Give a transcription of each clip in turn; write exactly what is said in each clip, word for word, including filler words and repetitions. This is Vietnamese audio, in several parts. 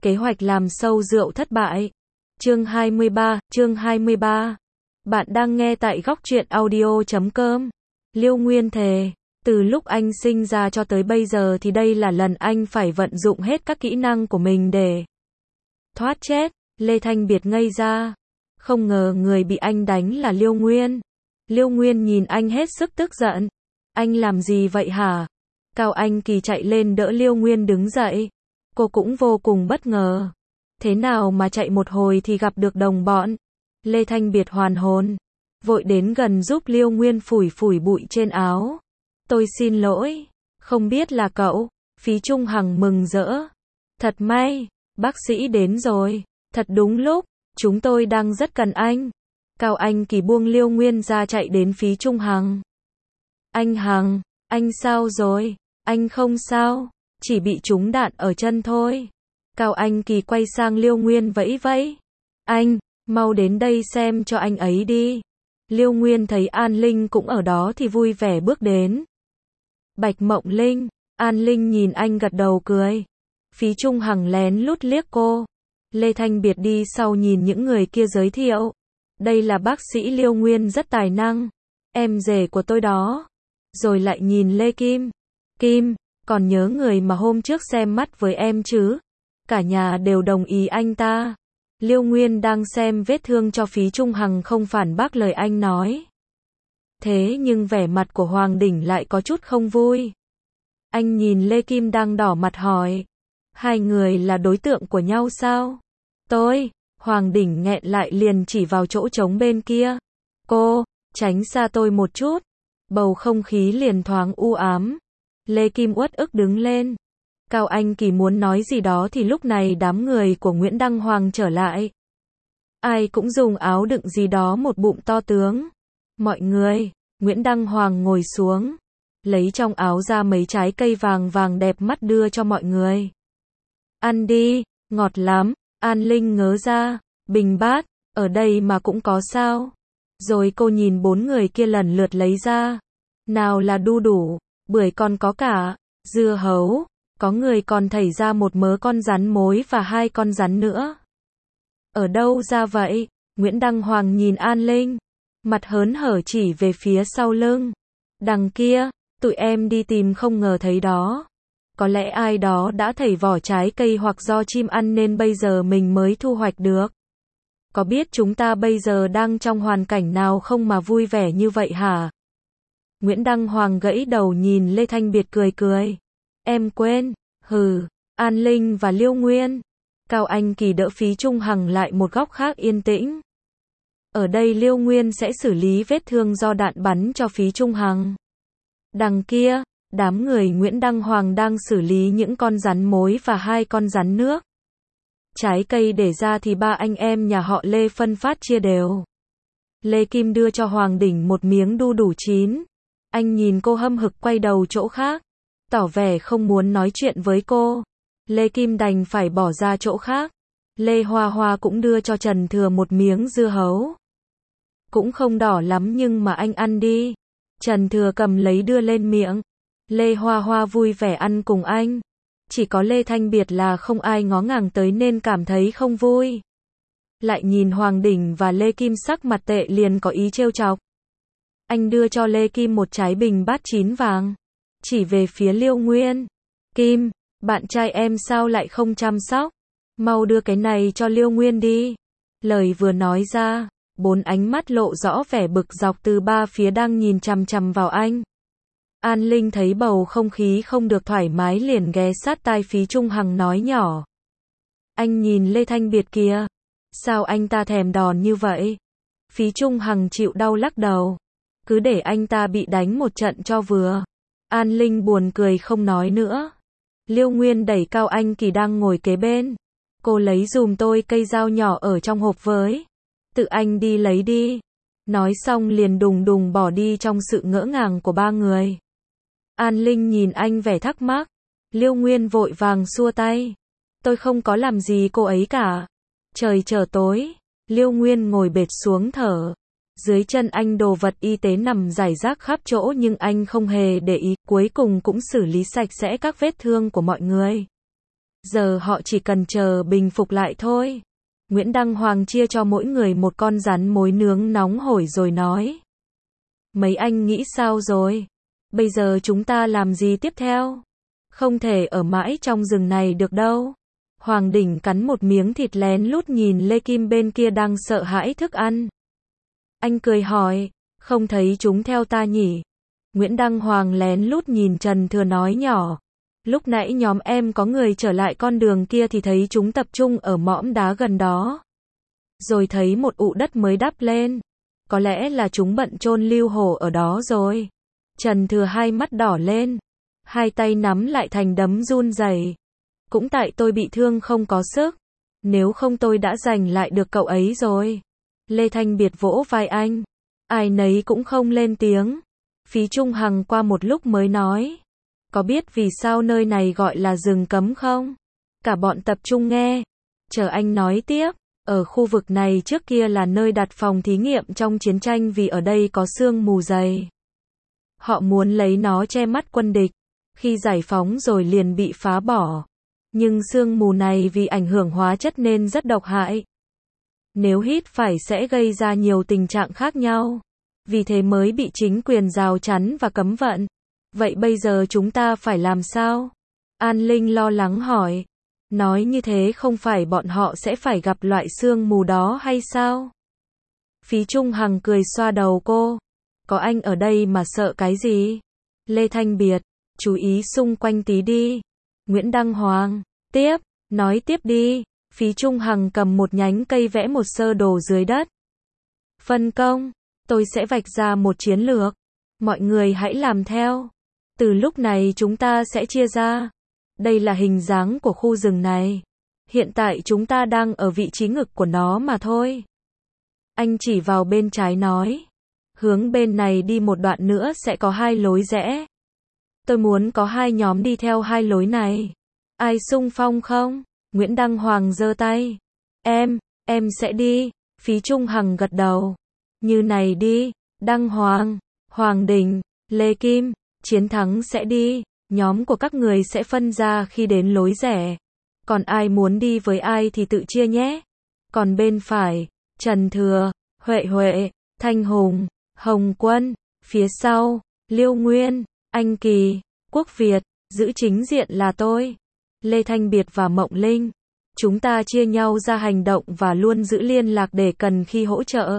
Kế hoạch làm sâu rượu thất bại. Chương hai mươi ba, chương hai mươi ba. Bạn đang nghe tại góc truyện audio chấm com. Liêu Nguyên thề, từ lúc anh sinh ra cho tới bây giờ thì đây là lần anh phải vận dụng hết các kỹ năng của mình để thoát chết. Lê Thanh Biệt ngây ra. Không ngờ người bị anh đánh là Liêu Nguyên. Liêu Nguyên nhìn anh hết sức tức giận. Anh làm gì vậy hả? Cao Anh Kỳ chạy lên đỡ Liêu Nguyên đứng dậy. Cô cũng vô cùng bất ngờ. Thế nào mà chạy một hồi thì gặp được đồng bọn? Lê Thanh Biệt hoàn hồn. Vội đến gần giúp Liêu Nguyên phủi phủi bụi trên áo. Tôi xin lỗi. Không biết là cậu. Phí Trung Hằng mừng rỡ. Thật may. Bác sĩ đến rồi. Thật đúng lúc. Chúng tôi đang rất cần anh. Cao Anh Kỳ buông Liêu Nguyên ra chạy đến Phí Trung Hằng. Anh Hằng, anh sao rồi? Anh không sao. Chỉ bị trúng đạn ở chân thôi. Cao Anh Kỳ quay sang Liêu Nguyên vẫy vẫy. Anh, mau đến đây xem cho anh ấy đi. Liêu Nguyên thấy An Linh cũng ở đó thì vui vẻ bước đến. Bạch Mộng Linh, An Linh nhìn anh gật đầu cười. Phí Trung Hằng lén lút liếc cô. Lê Thanh Biệt đi sau nhìn những người kia giới thiệu. Đây là bác sĩ Liêu Nguyên rất tài năng. Em rể của tôi đó. Rồi lại nhìn Lê Kim. Kim, còn nhớ người mà hôm trước xem mắt với em chứ? Cả nhà đều đồng ý anh ta. Liêu Nguyên đang xem vết thương cho Phí Trung Hằng không phản bác lời anh nói. Thế nhưng vẻ mặt của Hoàng Đỉnh lại có chút không vui. Anh nhìn Lê Kim đang đỏ mặt hỏi. Hai người là đối tượng của nhau sao? Tôi, Hoàng Đỉnh nghẹn lại liền chỉ vào chỗ trống bên kia. Cô, tránh xa tôi một chút. Bầu không khí liền thoáng u ám. Lê Kim uất ức đứng lên. Cao Anh Kỳ muốn nói gì đó thì lúc này đám người của Nguyễn Đăng Hoàng trở lại. Ai cũng dùng áo đựng gì đó một bụng to tướng. Mọi người, Nguyễn Đăng Hoàng ngồi xuống. Lấy trong áo ra mấy trái cây vàng vàng đẹp mắt đưa cho mọi người. Ăn đi, ngọt lắm. An Linh ngớ ra. Bình bát, ở đây mà cũng có sao? Rồi cô nhìn bốn người kia lần lượt lấy ra. Nào là đu đủ, bưởi còn có cả, dưa hấu, có người còn thảy ra một mớ con rắn mối và hai con rắn nữa. Ở đâu ra vậy? Nguyễn Đăng Hoàng nhìn An Linh, mặt hớn hở chỉ về phía sau lưng. Đằng kia, tụi em đi tìm không ngờ thấy đó. Có lẽ ai đó đã thảy vỏ trái cây hoặc do chim ăn nên bây giờ mình mới thu hoạch được. Có biết chúng ta bây giờ đang trong hoàn cảnh nào không mà vui vẻ như vậy hả? Nguyễn Đăng Hoàng gãy đầu nhìn Lê Thanh Biệt cười cười. Em quên, hừ, An Linh và Liêu Nguyên. Cao Anh Kỳ đỡ Phí Trung Hằng lại một góc khác yên tĩnh. Ở đây Liêu Nguyên sẽ xử lý vết thương do đạn bắn cho Phí Trung Hằng. Đằng kia, đám người Nguyễn Đăng Hoàng đang xử lý những con rắn mối và hai con rắn nước. Trái cây để ra thì ba anh em nhà họ Lê phân phát chia đều. Lê Kim đưa cho Hoàng Đỉnh một miếng đu đủ chín. Anh nhìn cô hâm hực quay đầu chỗ khác, tỏ vẻ không muốn nói chuyện với cô. Lê Kim đành phải bỏ ra chỗ khác. Lê Hoa Hoa cũng đưa cho Trần Thừa một miếng dưa hấu. Cũng không đỏ lắm nhưng mà anh ăn đi. Trần Thừa cầm lấy đưa lên miệng. Lê Hoa Hoa vui vẻ ăn cùng anh. Chỉ có Lê Thanh Biệt là không ai ngó ngàng tới nên cảm thấy không vui. Lại nhìn Hoàng Đỉnh và Lê Kim sắc mặt tệ liền có ý trêu chọc. Anh đưa cho Lê Kim một trái bình bát chín vàng. Chỉ về phía Liêu Nguyên. Kim, bạn trai em sao lại không chăm sóc? Mau đưa cái này cho Liêu Nguyên đi. Lời vừa nói ra, bốn ánh mắt lộ rõ vẻ bực dọc từ ba phía đang nhìn chằm chằm vào anh. An Linh thấy bầu không khí không được thoải mái liền ghé sát tai Phí Trung Hằng nói nhỏ. Anh nhìn Lê Thanh Biệt kìa. Sao anh ta thèm đòn như vậy? Phí Trung Hằng chịu đau lắc đầu. Cứ để anh ta bị đánh một trận cho vừa. An Linh buồn cười không nói nữa. Liêu Nguyên đẩy Cao Anh Kỳ đang ngồi kế bên. Cô lấy dùm tôi cây dao nhỏ ở trong hộp với. Tự anh đi lấy đi. Nói xong liền đùng đùng bỏ đi trong sự ngỡ ngàng của ba người. An Linh nhìn anh vẻ thắc mắc. Liêu Nguyên vội vàng xua tay. Tôi không có làm gì cô ấy cả. Trời trở tối. Liêu Nguyên ngồi bệt xuống thở. Dưới chân anh đồ vật y tế nằm rải rác khắp chỗ nhưng anh không hề để ý, cuối cùng cũng xử lý sạch sẽ các vết thương của mọi người. Giờ họ chỉ cần chờ bình phục lại thôi. Nguyễn Đăng Hoàng chia cho mỗi người một con rắn mối nướng nóng hổi rồi nói. Mấy anh nghĩ sao rồi? Bây giờ chúng ta làm gì tiếp theo? Không thể ở mãi trong rừng này được đâu. Hoàng Đỉnh cắn một miếng thịt lén lút nhìn Lê Kim bên kia đang sợ hãi thức ăn. Anh cười hỏi, không thấy chúng theo ta nhỉ? Nguyễn Đăng Hoàng lén lút nhìn Trần Thừa nói nhỏ. Lúc nãy nhóm em có người trở lại con đường kia thì thấy chúng tập trung ở mõm đá gần đó. Rồi thấy một ụ đất mới đắp lên. Có lẽ là chúng bận chôn lưu hổ ở đó rồi. Trần Thừa hai mắt đỏ lên. Hai tay nắm lại thành đấm run rẩy. Cũng tại tôi bị thương không có sức. Nếu không tôi đã giành lại được cậu ấy rồi. Lê Thanh Biệt vỗ vai anh. Ai nấy cũng không lên tiếng. Phí Trung Hằng qua một lúc mới nói. Có biết vì sao nơi này gọi là rừng cấm không? Cả bọn tập trung nghe. Chờ anh nói tiếp. Ở khu vực này trước kia là nơi đặt phòng thí nghiệm trong chiến tranh vì ở đây có sương mù dày. Họ muốn lấy nó che mắt quân địch. Khi giải phóng rồi liền bị phá bỏ. Nhưng sương mù này vì ảnh hưởng hóa chất nên rất độc hại. Nếu hít phải sẽ gây ra nhiều tình trạng khác nhau. Vì thế mới bị chính quyền rào chắn và cấm vận. Vậy bây giờ chúng ta phải làm sao? An Linh lo lắng hỏi. Nói như thế không phải bọn họ sẽ phải gặp loại sương mù đó hay sao? Phí Trung Hằng cười xoa đầu cô. Có anh ở đây mà sợ cái gì? Lê Thanh Biệt, chú ý xung quanh tí đi. Nguyễn Đăng Hoàng, tiếp, nói tiếp đi. Phí Trung Hằng cầm một nhánh cây vẽ một sơ đồ dưới đất. Phân công, tôi sẽ vạch ra một chiến lược. Mọi người hãy làm theo. Từ lúc này chúng ta sẽ chia ra. Đây là hình dáng của khu rừng này. Hiện tại chúng ta đang ở vị trí ngực của nó mà thôi. Anh chỉ vào bên trái nói. Hướng bên này đi một đoạn nữa sẽ có hai lối rẽ. Tôi muốn có hai nhóm đi theo hai lối này. Ai xung phong không? Nguyễn Đăng Hoàng giơ tay. Em, em sẽ đi. Phí Trung Hằng gật đầu. Như này đi. Đăng Hoàng, Hoàng Đình, Lê Kim, Chiến Thắng sẽ đi. Nhóm của các người sẽ phân ra khi đến lối rẽ. Còn ai muốn đi với ai thì tự chia nhé. Còn bên phải, Trần Thừa, Huệ Huệ, Thanh Hùng, Hồng Quân. Phía sau, Liêu Nguyên, Anh Kỳ, Quốc Việt. Giữ chính diện là tôi, Lê Thanh Biệt và Mộng Linh. Chúng ta chia nhau ra hành động và luôn giữ liên lạc để cần khi hỗ trợ.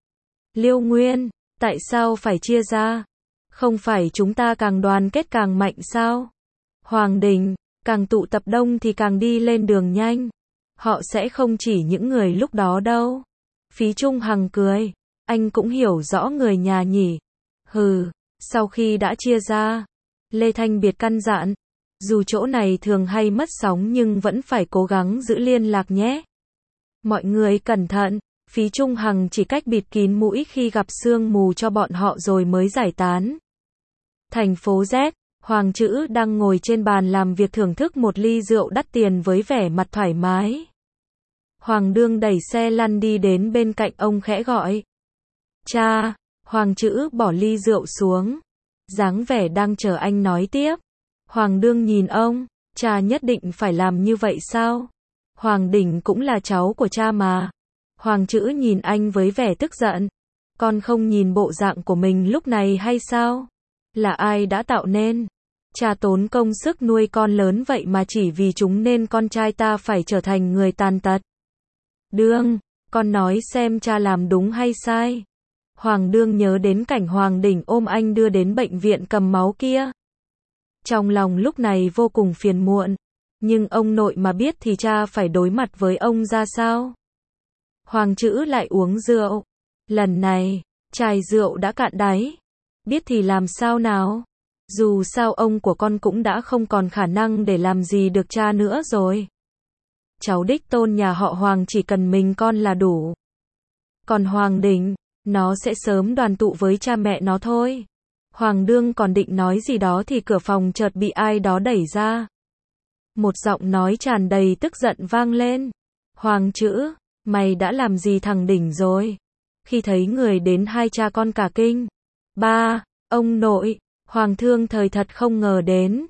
Liêu Nguyên, tại sao phải chia ra? Không phải chúng ta càng đoàn kết càng mạnh sao? Hoàng Đình, càng tụ tập đông thì càng đi lên đường nhanh. Họ sẽ không chỉ những người lúc đó đâu. Phí Trung Hằng cười. Anh cũng hiểu rõ người nhà nhỉ. Hừ, sau khi đã chia ra. Lê Thanh Biệt căn dặn. Dù chỗ này thường hay mất sóng nhưng vẫn phải cố gắng giữ liên lạc nhé. Mọi người cẩn thận. Phí Trung Hằng chỉ cách bịt kín mũi khi gặp sương mù cho bọn họ rồi mới giải tán. Thành phố Z, Hoàng Chữ đang ngồi trên bàn làm việc thưởng thức một ly rượu đắt tiền với vẻ mặt thoải mái. Hoàng Đương đẩy xe lăn đi đến bên cạnh ông khẽ gọi. Cha, Hoàng Chữ bỏ ly rượu xuống. Dáng vẻ đang chờ anh nói tiếp. Hoàng Đương nhìn ông, cha nhất định phải làm như vậy sao? Hoàng Đỉnh cũng là cháu của cha mà. Hoàng Chữ nhìn anh với vẻ tức giận. Con không nhìn bộ dạng của mình lúc này hay sao? Là ai đã tạo nên? Cha tốn công sức nuôi con lớn vậy mà chỉ vì chúng nên con trai ta phải trở thành người tàn tật. Đương, con nói xem cha làm đúng hay sai? Hoàng Đương nhớ đến cảnh Hoàng Đỉnh ôm anh đưa đến bệnh viện cầm máu kia. Trong lòng lúc này vô cùng phiền muộn. Nhưng ông nội mà biết thì cha phải đối mặt với ông ra sao? Hoàng Chữ lại uống rượu. Lần này, chai rượu đã cạn đáy. Biết thì làm sao nào? Dù sao ông của con cũng đã không còn khả năng để làm gì được cha nữa rồi. Cháu đích tôn nhà họ Hoàng chỉ cần mình con là đủ. Còn Hoàng Đình, nó sẽ sớm đoàn tụ với cha mẹ nó thôi. Hoàng Đương còn định nói gì đó thì cửa phòng chợt bị ai đó đẩy ra. Một giọng nói tràn đầy tức giận vang lên. Hoàng Chữ, mày đã làm gì thằng Đỉnh rồi? Khi thấy người đến hai cha con cả kinh. Ba, ông nội, Hoàng Thương thời thật không ngờ đến.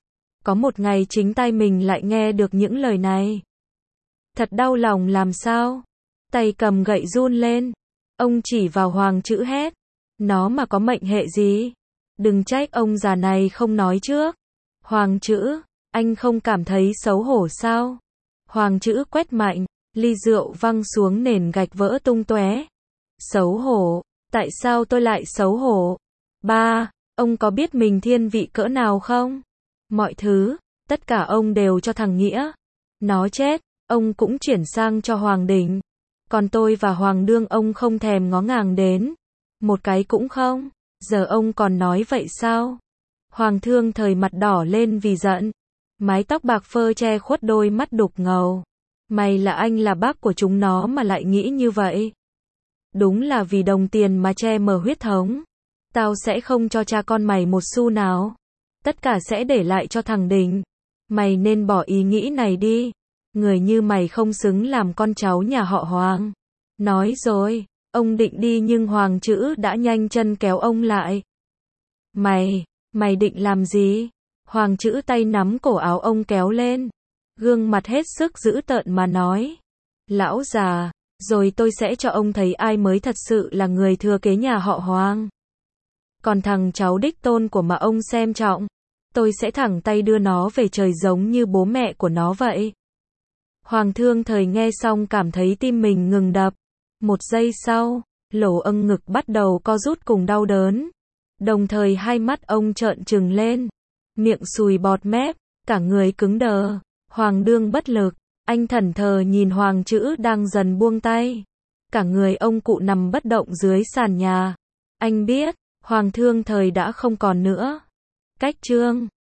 Có một ngày chính tai mình lại nghe được những lời này. Thật đau lòng làm sao? Tay cầm gậy run lên. Ông chỉ vào Hoàng Chữ hét. Nó mà có mệnh hệ gì? Đừng trách ông già này không nói trước. Hoàng Chữ, anh không cảm thấy xấu hổ sao? Hoàng Chữ quét mạnh, ly rượu văng xuống nền gạch vỡ tung tóe. Xấu hổ? Tại sao tôi lại xấu hổ? Ba, ông có biết mình thiên vị cỡ nào không? Mọi thứ, tất cả ông đều cho thằng Nghĩa. Nó chết, ông cũng chuyển sang cho Hoàng Đỉnh. Còn tôi và Hoàng Đương ông không thèm ngó ngàng đến. Một cái cũng không. Giờ ông còn nói vậy sao? Hoàng Thương Thời mặt đỏ lên vì giận. Mái tóc bạc phơ che khuất đôi mắt đục ngầu. Mày là anh là bác của chúng nó mà lại nghĩ như vậy. Đúng là vì đồng tiền mà che mờ huyết thống. Tao sẽ không cho cha con mày một xu nào. Tất cả sẽ để lại cho thằng Đình. Mày nên bỏ ý nghĩ này đi. Người như mày không xứng làm con cháu nhà họ Hoàng. Nói rồi, ông định đi nhưng Hoàng Chữ đã nhanh chân kéo ông lại. Mày, mày định làm gì? Hoàng Chữ tay nắm cổ áo ông kéo lên. Gương mặt hết sức dữ tợn mà nói. Lão già, rồi tôi sẽ cho ông thấy ai mới thật sự là người thừa kế nhà họ Hoàng. Còn thằng cháu đích tôn của mà ông xem trọng, tôi sẽ thẳng tay đưa nó về trời giống như bố mẹ của nó vậy. Hoàng Thương Thời nghe xong cảm thấy tim mình ngừng đập. Một giây sau, lỗ âng ngực bắt đầu co rút cùng đau đớn. Đồng thời hai mắt ông trợn trừng lên. Miệng sùi bọt mép, cả người cứng đờ. Hoàng Đương bất lực, anh thẫn thờ nhìn Hoàng Chữ đang dần buông tay. Cả người ông cụ nằm bất động dưới sàn nhà. Anh biết, Hoàng Thương Thời đã không còn nữa. Cách chương